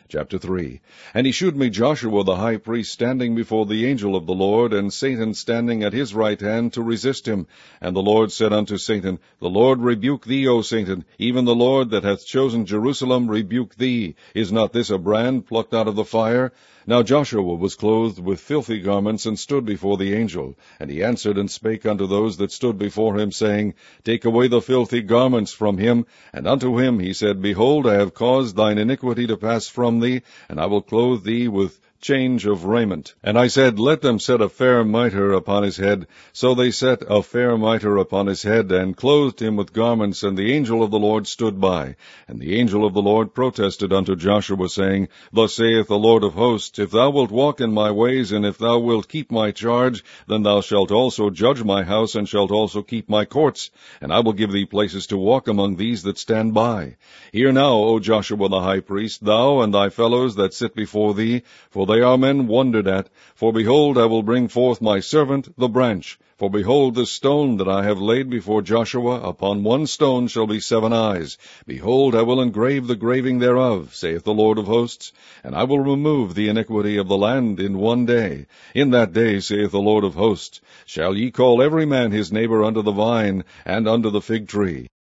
Chapter 3. And he shewed me Joshua the high priest standing before the angel of the Lord, and Satan standing at his right hand to resist him. And the Lord said unto Satan, The Lord rebuke thee, O Satan, even the Lord that hath chosen Jerusalem rebuke thee. Is not this a brand plucked out of the fire? Now Joshua was clothed with filthy garments, and stood before the angel. And he answered and spake unto those that stood before him, saying, Take away the filthy garments from him. And unto him he said, Behold, I have caused thine iniquity to pass from thee, and I will clothe thee with change of raiment. And I said, Let them set a fair mitre upon his head. So they set a fair mitre upon his head, and clothed him with garments, and the angel of the Lord stood by. And the angel of the Lord protested unto Joshua, saying, Thus saith the Lord of hosts, If thou wilt walk in my ways, and if thou wilt keep my charge, then thou shalt also judge my house, and shalt also keep my courts, and I will give thee places to walk among these that stand by. Hear now, O Joshua the high priest, thou and thy fellows that sit before thee, for they are men wondered at. For behold, I will bring forth my servant, the branch. For behold, the stone that I have laid before Joshua, upon one stone shall be 7 eyes. Behold, I will engrave the graving thereof, saith the Lord of hosts, and I will remove the iniquity of the land in one day. In that day, saith the Lord of hosts, shall ye call every man his neighbor unto the vine, and unto the fig tree.